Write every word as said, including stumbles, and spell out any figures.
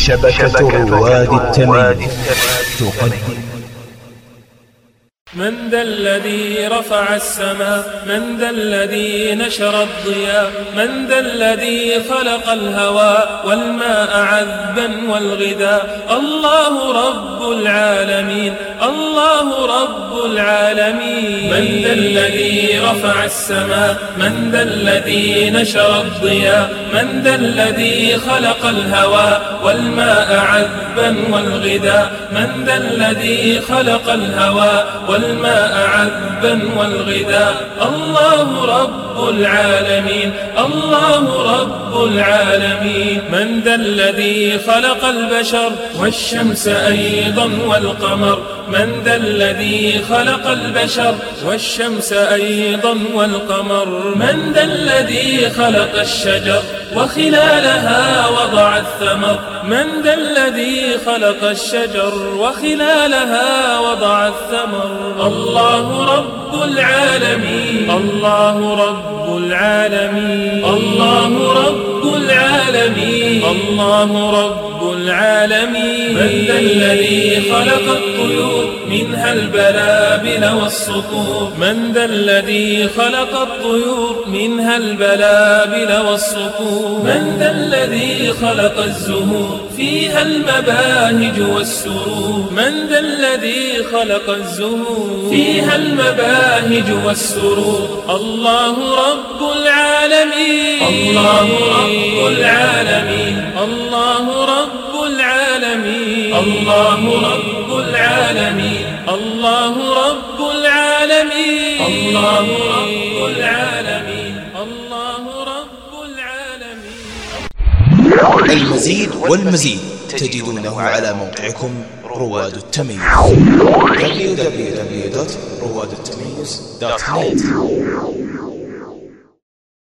شبكة رواد التمييز تقدم. من ذا الذي رفع السماء؟ من ذا الذي نشر الضياء؟ من ذا الذي خلق الهواء والماء عذبا والغذاء؟ الله رب العالمين، الله رب العالمين. من ذا الذي رفع السماء؟ من ذا الذي نشر الضياء؟ من ذا الذي خلق الهواء والماء عذبا والغذاء؟ من ذا الذي خلق الهواء والماء عذبا والغذاء؟ الله رب العالمين، الله رب العالمين. من ذا الذي خلق البشر والشمس أيضا والقمر؟ من ذا الذي خلق البشر والشمس أيضا والقمر؟ من ذا الذي خلق الشجر وخلالها وضع الثمر؟ من ذا الذي خلق الشجر وخلالها وضع الثمر؟ الله رب العالمين، الله رب العالمين، الله رب العالمين، الله رب العالمين. من ذا الذي خلق الطيور منها البلابل والصقور؟ من ذا الذي خلق الطيور منها البلابل والصقور؟ من ذا الذي خلق الزهور فيها المباهج والسرور؟ من ذا الذي خلق الزهور فيها المباهج والسرور؟ الله رب العالمين، الله رب العالمين، الله رب العالمين، الله رب العالمين، الله رب العالمين، الله رب العالمين، الله رب العالمين. المزيد والمزيد تجدونه على موقعكم رواد التمييز دبليو دبليو دبليو دوت رواد التمييز دوت نت.